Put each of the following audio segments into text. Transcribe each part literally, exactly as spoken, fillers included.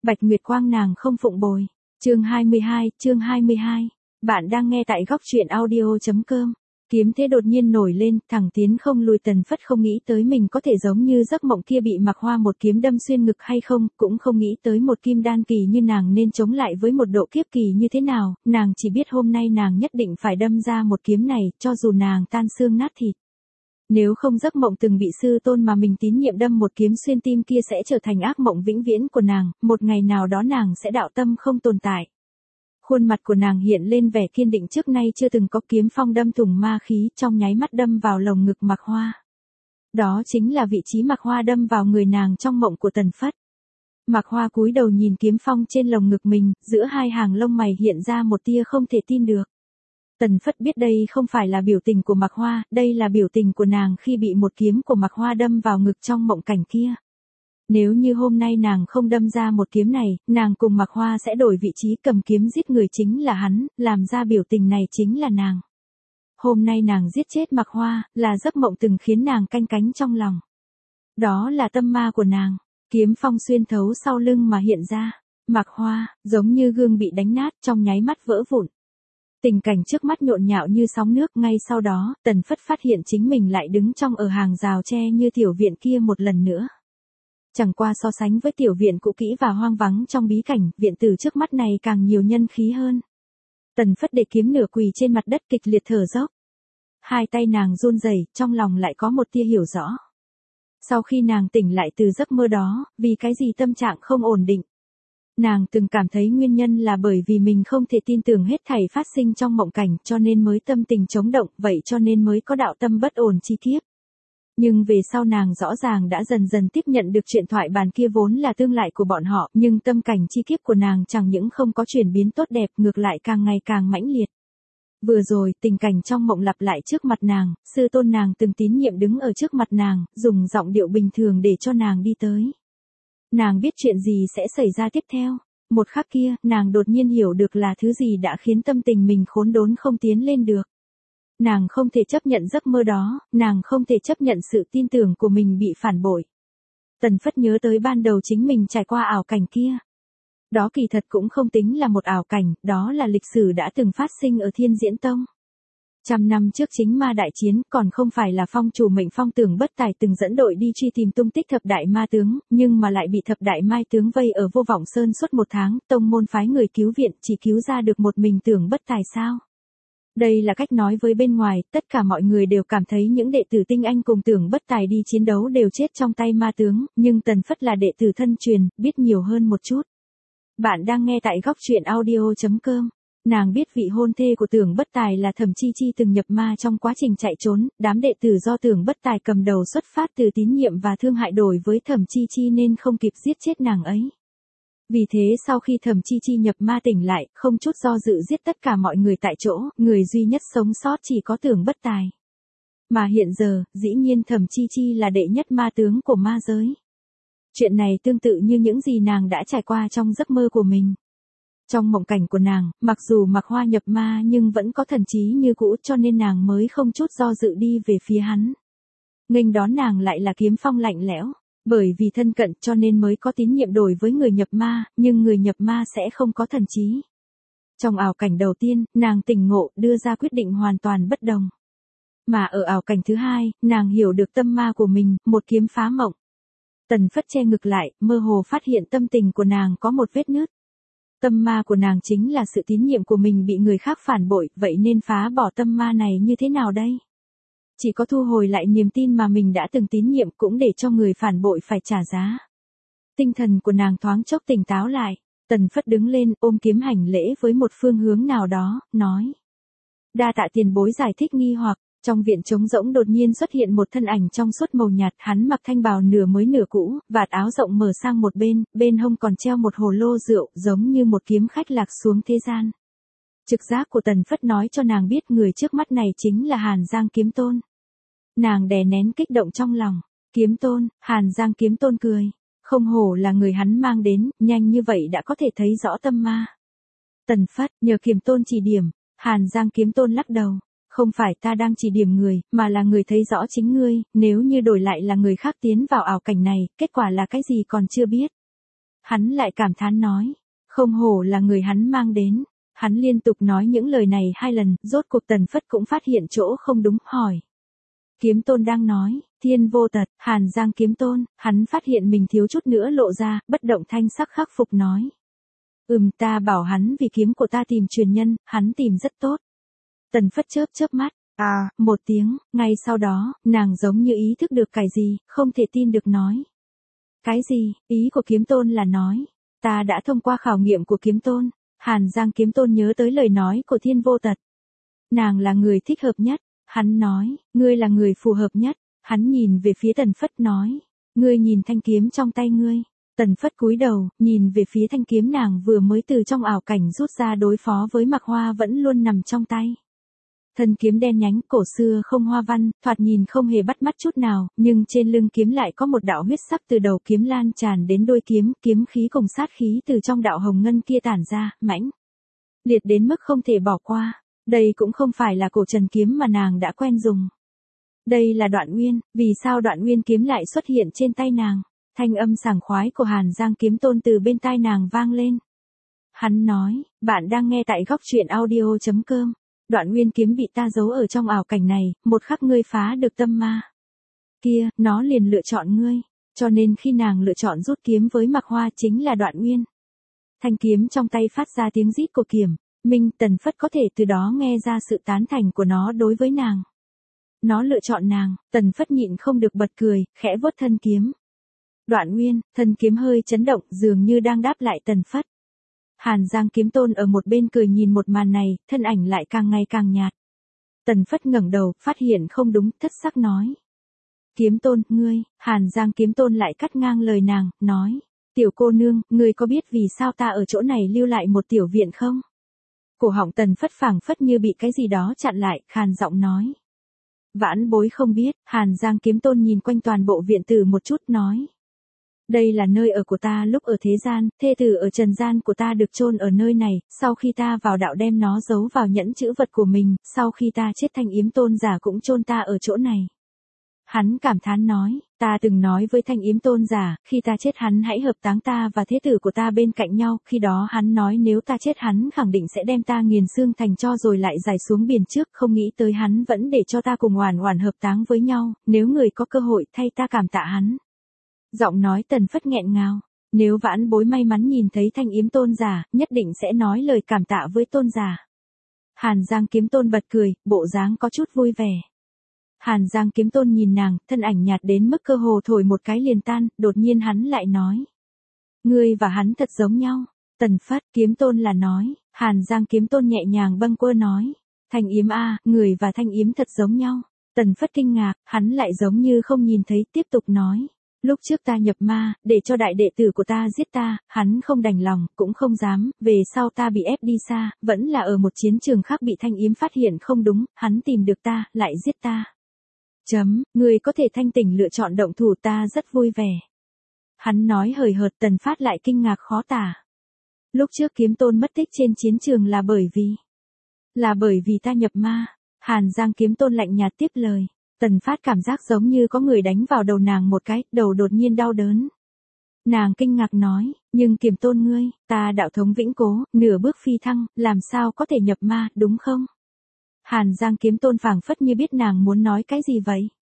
Bạch Nguyệt Quang nàng không phụng bồi. Chương hai mươi hai, chương hai mươi hai. Bạn đang nghe tại góc truyện audio chấm com. Kiếm thế đột nhiên nổi lên, thẳng tiến không lùi. Tần Phất không nghĩ tới mình có thể giống như giấc mộng kia bị Mạc Hoa một kiếm đâm xuyên ngực hay không, cũng không nghĩ tới một kim đan kỳ như nàng nên chống lại với một độ kiếp kỳ như thế nào, nàng chỉ biết hôm nay nàng nhất định phải đâm ra một kiếm này, cho dù nàng tan xương nát thịt. Nếu không giấc mộng từng bị sư tôn mà mình tín nhiệm đâm một kiếm xuyên tim kia sẽ trở thành ác mộng vĩnh viễn của nàng, một ngày nào đó nàng sẽ đạo tâm không tồn tại. Khuôn mặt của nàng hiện lên vẻ kiên định trước nay chưa từng có, kiếm phong đâm thủng ma khí trong nháy mắt đâm vào lồng ngực Mạc Hoa. Đó chính là vị trí Mạc Hoa đâm vào người nàng trong mộng của Tần Phất. Mạc Hoa cúi đầu nhìn kiếm phong trên lồng ngực mình, giữa hai hàng lông mày hiện ra một tia không thể tin được. Tần Phất biết đây không phải là biểu tình của Mạc Hoa, đây là biểu tình của nàng khi bị một kiếm của Mạc Hoa đâm vào ngực trong mộng cảnh kia. Nếu như hôm nay nàng không đâm ra một kiếm này, nàng cùng Mạc Hoa sẽ đổi vị trí, cầm kiếm giết người chính là hắn, làm ra biểu tình này chính là nàng. Hôm nay nàng giết chết Mạc Hoa, là giấc mộng từng khiến nàng canh cánh trong lòng. Đó là tâm ma của nàng, kiếm phong xuyên thấu sau lưng mà hiện ra. Mạc Hoa, giống như gương bị đánh nát trong nháy mắt vỡ vụn. Tình cảnh trước mắt nhộn nhạo như sóng nước, ngay sau đó, Tần Phất phát hiện chính mình lại đứng trong ở hàng rào tre như tiểu viện kia một lần nữa. Chẳng qua so sánh với tiểu viện cũ kỹ và hoang vắng trong bí cảnh, viện tử trước mắt này càng nhiều nhân khí hơn. Tần Phất để kiếm nửa quỳ trên mặt đất kịch liệt thở dốc. Hai tay nàng run rẩy, trong lòng lại có một tia hiểu rõ. Sau khi nàng tỉnh lại từ giấc mơ đó, vì cái gì tâm trạng không ổn định? Nàng từng cảm thấy nguyên nhân là bởi vì mình không thể tin tưởng hết thảy phát sinh trong mộng cảnh, cho nên mới tâm tình chống động, vậy cho nên mới có đạo tâm bất ổn chi kiếp. Nhưng về sau nàng rõ ràng đã dần dần tiếp nhận được chuyện thoại bàn kia vốn là tương lai của bọn họ, nhưng tâm cảnh chi kiếp của nàng chẳng những không có chuyển biến tốt đẹp, ngược lại càng ngày càng mãnh liệt. Vừa rồi, tình cảnh trong mộng lặp lại trước mặt nàng, sư tôn nàng từng tín nhiệm đứng ở trước mặt nàng, dùng giọng điệu bình thường để cho nàng đi tới. Nàng biết chuyện gì sẽ xảy ra tiếp theo. Một khắc kia, nàng đột nhiên hiểu được là thứ gì đã khiến tâm tình mình khốn đốn không tiến lên được. Nàng không thể chấp nhận giấc mơ đó, nàng không thể chấp nhận sự tin tưởng của mình bị phản bội. Tần Phất nhớ tới ban đầu chính mình trải qua ảo cảnh kia. Đó kỳ thật cũng không tính là một ảo cảnh, đó là lịch sử đã từng phát sinh ở Thiên Diễn Tông. Trăm năm trước chính ma đại chiến, còn không phải là phong chủ mệnh Phong Tưởng Bất Tài từng dẫn đội đi truy tìm tung tích thập đại ma tướng, nhưng mà lại bị thập đại mai tướng vây ở Vô Vọng Sơn suốt một tháng, tông môn phái người cứu viện, chỉ cứu ra được một mình Tưởng Bất Tài sao? Đây là cách nói với bên ngoài, tất cả mọi người đều cảm thấy những đệ tử tinh anh cùng Tưởng Bất Tài đi chiến đấu đều chết trong tay ma tướng, nhưng Tần Phất là đệ tử thân truyền, biết nhiều hơn một chút. Bạn đang nghe tại góc truyện audio chấm com. Nàng biết vị hôn thê của Tưởng Bất Tài là Thẩm Chi Chi từng nhập ma trong quá trình chạy trốn, đám đệ tử do Tưởng Bất Tài cầm đầu xuất phát từ tín nhiệm và thương hại đổi với Thẩm Chi Chi nên không kịp giết chết nàng ấy. Vì thế sau khi Thẩm Chi Chi nhập ma tỉnh lại, không chút do dự giết tất cả mọi người tại chỗ, người duy nhất sống sót chỉ có Tưởng Bất Tài. Mà hiện giờ, dĩ nhiên Thẩm Chi Chi là đệ nhất ma tướng của ma giới. Chuyện này tương tự như những gì nàng đã trải qua trong giấc mơ của mình. Trong mộng cảnh của nàng, mặc dù Mạc Hoa nhập ma nhưng vẫn có thần trí như cũ, cho nên nàng mới không chút do dự đi về phía hắn. Nghênh đón nàng lại là kiếm phong lạnh lẽo, bởi vì thân cận cho nên mới có tín nhiệm đổi với người nhập ma, nhưng người nhập ma sẽ không có thần trí. Trong ảo cảnh đầu tiên, nàng tỉnh ngộ, đưa ra quyết định hoàn toàn bất đồng. Mà ở ảo cảnh thứ hai, nàng hiểu được tâm ma của mình, một kiếm phá mộng. Tần Phất che ngực lại, mơ hồ phát hiện tâm tình của nàng có một vết nứt. Tâm ma của nàng chính là sự tín nhiệm của mình bị người khác phản bội, vậy nên phá bỏ tâm ma này như thế nào đây? Chỉ có thu hồi lại niềm tin mà mình đã từng tín nhiệm, cũng để cho người phản bội phải trả giá. Tinh thần của nàng thoáng chốc tỉnh táo lại, Tần Phất đứng lên ôm kiếm hành lễ với một phương hướng nào đó, nói. Đa tạ tiền bối giải thích nghi hoặc. Trong viện trống rỗng đột nhiên xuất hiện một thân ảnh trong suốt màu nhạt, hắn mặc thanh bào nửa mới nửa cũ, vạt áo rộng mở sang một bên, bên hông còn treo một hồ lô rượu, giống như một kiếm khách lạc xuống thế gian. Trực giác của Tần Phất nói cho nàng biết người trước mắt này chính là Hàn Giang Kiếm Tôn. Nàng đè nén kích động trong lòng. Kiếm Tôn, Hàn Giang Kiếm Tôn cười. Không hổ là người hắn mang đến, nhanh như vậy đã có thể thấy rõ tâm ma. Tần Phất, nhờ Kiếm Tôn chỉ điểm. Hàn Giang Kiếm Tôn lắc đầu. Không phải ta đang chỉ điểm người, mà là người thấy rõ chính ngươi, nếu như đổi lại là người khác tiến vào ảo cảnh này, kết quả là cái gì còn chưa biết. Hắn lại cảm thán nói, không hổ là người hắn mang đến. Hắn liên tục nói những lời này hai lần, rốt cuộc Tần Phất cũng phát hiện chỗ không đúng, hỏi. Kiếm Tôn đang nói, thiên vô tật, Hàn Giang Kiếm Tôn, hắn phát hiện mình thiếu chút nữa lộ ra, bất động thanh sắc khắc phục nói. Ừm, ta bảo hắn vì kiếm của ta tìm truyền nhân, hắn tìm rất tốt. Tần Phất chớp chớp mắt, à, một tiếng, ngay sau đó, nàng giống như ý thức được cái gì, không thể tin được nói. Cái gì, ý của Kiếm Tôn là nói, ta đã thông qua khảo nghiệm của Kiếm Tôn. Hàn Giang Kiếm Tôn nhớ tới lời nói của thiên vô tật. Nàng là người thích hợp nhất, hắn nói, ngươi là người phù hợp nhất, hắn nhìn về phía Tần Phất nói, ngươi nhìn thanh kiếm trong tay ngươi. Tần Phất cúi đầu, nhìn về phía thanh kiếm nàng vừa mới từ trong ảo cảnh rút ra đối phó với Mạc Hoa vẫn luôn nằm trong tay. Thân kiếm đen nhánh, cổ xưa không hoa văn, thoạt nhìn không hề bắt mắt chút nào, nhưng trên lưng kiếm lại có một đạo huyết sắc từ đầu kiếm lan tràn đến đuôi kiếm, kiếm khí cùng sát khí từ trong đạo hồng ngân kia tản ra, mãnh liệt đến mức không thể bỏ qua. Đây cũng không phải là cổ trần kiếm mà nàng đã quen dùng. Đây là Đoạn Uyên, vì sao Đoạn Uyên kiếm lại xuất hiện trên tay nàng? Thanh âm sảng khoái của Hàn Giang Kiếm Tôn từ bên tai nàng vang lên. Hắn nói, bạn đang nghe tại góc truyện audio chấm com. Đoạn Nguyên kiếm bị ta giấu ở trong ảo cảnh này, một khắc ngươi phá được tâm ma kia, nó liền lựa chọn ngươi, cho nên khi nàng lựa chọn rút kiếm với Mạc Hoa chính là Đoạn Nguyên. Thanh kiếm trong tay phát ra tiếng rít của Kiểm Minh, Tần Phất có thể từ đó nghe ra sự tán thành của nó đối với nàng. Nó lựa chọn nàng, Tần Phất nhịn không được bật cười, khẽ vuốt thân kiếm. Đoạn Nguyên, thân kiếm hơi chấn động, dường như đang đáp lại Tần Phất. Hàn Giang Kiếm Tôn ở một bên cười nhìn một màn này, thân ảnh lại càng ngày càng nhạt. Tần Phất ngẩng đầu, phát hiện không đúng, thất sắc nói. Kiếm Tôn, ngươi, Hàn Giang Kiếm Tôn lại cắt ngang lời nàng, nói. Tiểu cô nương, ngươi có biết vì sao ta ở chỗ này lưu lại một tiểu viện không? Cổ họng Tần Phất phảng phất như bị cái gì đó chặn lại, khàn giọng nói. Vãn bối không biết, Hàn Giang Kiếm Tôn nhìn quanh toàn bộ viện tử một chút nói. Đây là nơi ở của ta lúc ở thế gian, thê tử ở trần gian của ta được chôn ở nơi này, sau khi ta vào đạo đem nó giấu vào nhẫn chữ vật của mình, sau khi ta chết Thanh Yếm Tôn giả cũng chôn ta ở chỗ này. Hắn cảm thán nói, ta từng nói với Thanh Yếm Tôn giả, khi ta chết hắn hãy hợp táng ta và thế tử của ta bên cạnh nhau, khi đó hắn nói nếu ta chết hắn khẳng định sẽ đem ta nghiền xương thành tro rồi lại giải xuống biển trước, không nghĩ tới hắn vẫn để cho ta cùng oản oản hợp táng với nhau, nếu người có cơ hội thay ta cảm tạ hắn. Giọng nói Tần Phất nghẹn ngào, nếu vãn bối may mắn nhìn thấy Thanh Yếm Tôn giả, nhất định sẽ nói lời cảm tạ với Tôn giả. Hàn Giang Kiếm Tôn bật cười, bộ dáng có chút vui vẻ. Hàn Giang Kiếm Tôn nhìn nàng, thân ảnh nhạt đến mức cơ hồ thổi một cái liền tan, đột nhiên hắn lại nói. Ngươi và hắn thật giống nhau. Tần Phất, Kiếm Tôn là nói, Hàn Giang Kiếm Tôn nhẹ nhàng bâng quơ nói. Thanh Yếm a, người và Thanh Yếm thật giống nhau. Tần Phất kinh ngạc, hắn lại giống như không nhìn thấy, tiếp tục nói. Lúc trước ta nhập ma, để cho đại đệ tử của ta giết ta, hắn không đành lòng, cũng không dám, về sau ta bị ép đi xa, vẫn là ở một chiến trường khác bị Thanh Yếm phát hiện không đúng, hắn tìm được ta, lại giết ta. Chấm, người có thể thanh tỉnh lựa chọn động thủ ta rất vui vẻ. Hắn nói hời hợt, Tần Phát lại kinh ngạc khó tả. Lúc trước Kiếm Tôn mất tích trên chiến trường là bởi vì... Là bởi vì ta nhập ma. Hàn Giang Kiếm Tôn lạnh nhạt tiếp lời. Tần Phát cảm giác giống như có người đánh vào đầu nàng một cái, đầu đột nhiên đau đớn. Nàng kinh ngạc nói, nhưng Kiếm Tôn ngươi, ta đạo thống vĩnh cố, nửa bước phi thăng, làm sao có thể nhập ma, đúng không? Hàn Giang Kiếm Tôn phảng phất như biết nàng muốn nói cái gì vậy.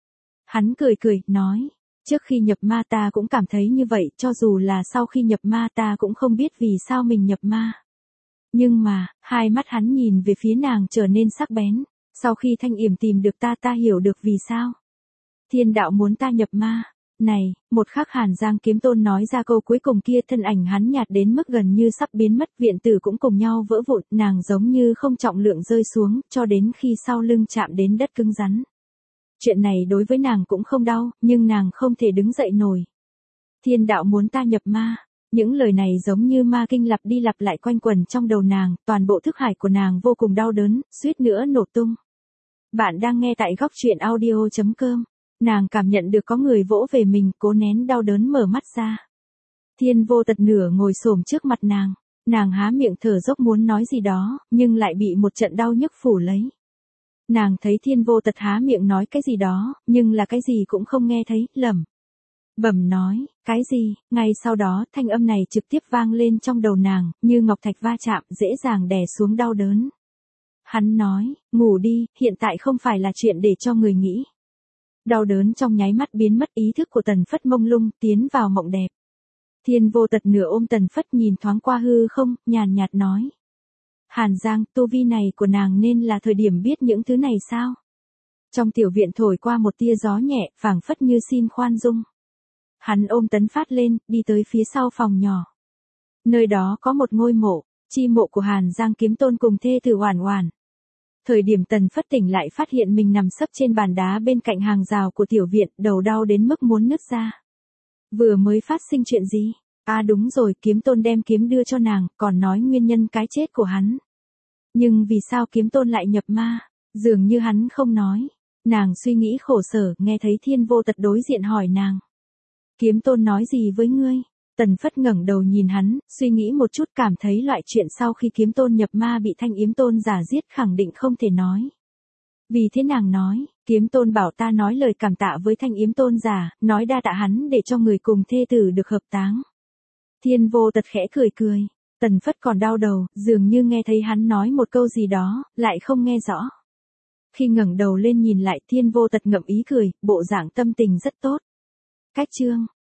Hắn cười cười, nói, trước khi nhập ma ta cũng cảm thấy như vậy, cho dù là sau khi nhập ma ta cũng không biết vì sao mình nhập ma. Nhưng mà, hai mắt hắn nhìn về phía nàng trở nên sắc bén. Sau khi Thanh Yểm tìm được ta ta hiểu được vì sao. Thiên đạo muốn ta nhập ma. Này, một khắc Hàn Giang Kiếm Tôn nói ra câu cuối cùng kia, thân ảnh hắn nhạt đến mức gần như sắp biến mất, viện tử cũng cùng nhau vỡ vụn, nàng giống như không trọng lượng rơi xuống, cho đến khi sau lưng chạm đến đất cứng rắn. Chuyện này đối với nàng cũng không đau, nhưng nàng không thể đứng dậy nổi. Thiên đạo muốn ta nhập ma. Những lời này giống như ma kinh lặp đi lặp lại quanh quẩn trong đầu nàng, toàn bộ thức hải của nàng vô cùng đau đớn, suýt nữa nổ tung. Bạn đang nghe tại góc truyện audio chấm com. Nàng cảm nhận được có người vỗ về mình, cố nén đau đớn mở mắt ra. Thiên Vô Tật nửa ngồi xổm trước mặt nàng. Nàng há miệng thở dốc muốn nói gì đó, nhưng lại bị một trận đau nhức phủ lấy. Nàng thấy Thiên Vô Tật há miệng nói cái gì đó, nhưng là cái gì cũng không nghe thấy, lẩm bẩm nói, cái gì, ngay sau đó thanh âm này trực tiếp vang lên trong đầu nàng, như ngọc thạch va chạm, dễ dàng đè xuống đau đớn. Hắn nói, ngủ đi, hiện tại không phải là chuyện để cho người nghĩ. Đau đớn trong nháy mắt biến mất, ý thức của Tần Phất mông lung, tiến vào mộng đẹp. Thiên Vô Tật nửa ôm Tần Phất nhìn thoáng qua hư không, nhàn nhạt nói. Hàn Giang, tu vi này của nàng nên là thời điểm biết những thứ này sao? Trong tiểu viện thổi qua một tia gió nhẹ, phảng phất như xin khoan dung. Hắn ôm Tấn Phát lên, đi tới phía sau phòng nhỏ. Nơi đó có một ngôi mộ, chi mộ của Hàn Giang Kiếm Tôn cùng thê tử Oản Oản. Thời điểm Tần Phất tỉnh lại phát hiện mình nằm sấp trên bàn đá bên cạnh hàng rào của tiểu viện, đầu đau đến mức muốn nứt ra. Vừa mới phát sinh chuyện gì? À đúng rồi, Kiếm Tôn đem kiếm đưa cho nàng, còn nói nguyên nhân cái chết của hắn. Nhưng vì sao Kiếm Tôn lại nhập ma? Dường như hắn không nói. Nàng suy nghĩ khổ sở, nghe thấy Thiên Vô Tật đối diện hỏi nàng. Kiếm Tôn nói gì với ngươi? Tần Phất ngẩng đầu nhìn hắn, suy nghĩ một chút cảm thấy loại chuyện sau khi Kiếm Tôn nhập ma bị Thanh Yếm Tôn giả giết khẳng định không thể nói. Vì thế nàng nói, Kiếm Tôn bảo ta nói lời cảm tạ với Thanh Yếm Tôn giả, nói đa tạ hắn để cho người cùng thê tử được hợp táng. Thiên Vô Tật khẽ cười cười, Tần Phất còn đau đầu, dường như nghe thấy hắn nói một câu gì đó, lại không nghe rõ. Khi ngẩng đầu lên nhìn lại Thiên Vô Tật ngậm ý cười, bộ dạng tâm tình rất tốt. Cách chương